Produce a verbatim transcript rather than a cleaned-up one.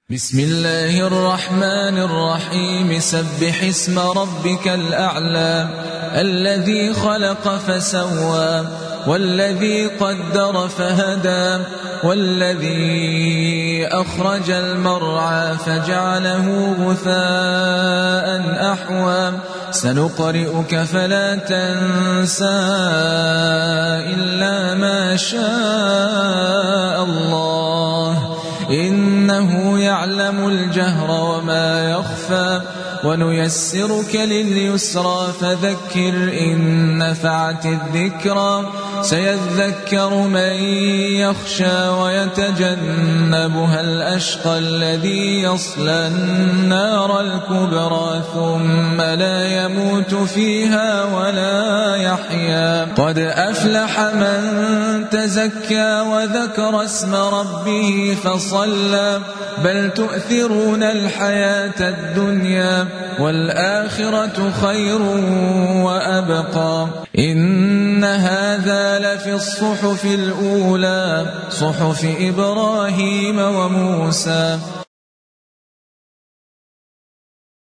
بسم الله الرحمن الرحيم سبح اسم ربك الأعلى الذي خلق فسوى والذي قدر فهدى والذي أخرج المرعى فجعله غثاء أحوى سنقرئك فلا تنسى إلا ما شاء الله إنه يعلم الجهر وما يخفى ونيسرك لليسرى فذكر إن نفعت الذكرى سيذكر من يخشى ويتجنبها الأشقى الذي يصلى النار الكبرى ثم لا يموت فيها ولا يحيا قد أفلح من تزكى وذكر اسم ربه فصلى بل تؤثرون الحياة الدنيا والآخرة خير وأبقى إن هذا لفي الصحف الأولى صحف إبراهيم وموسى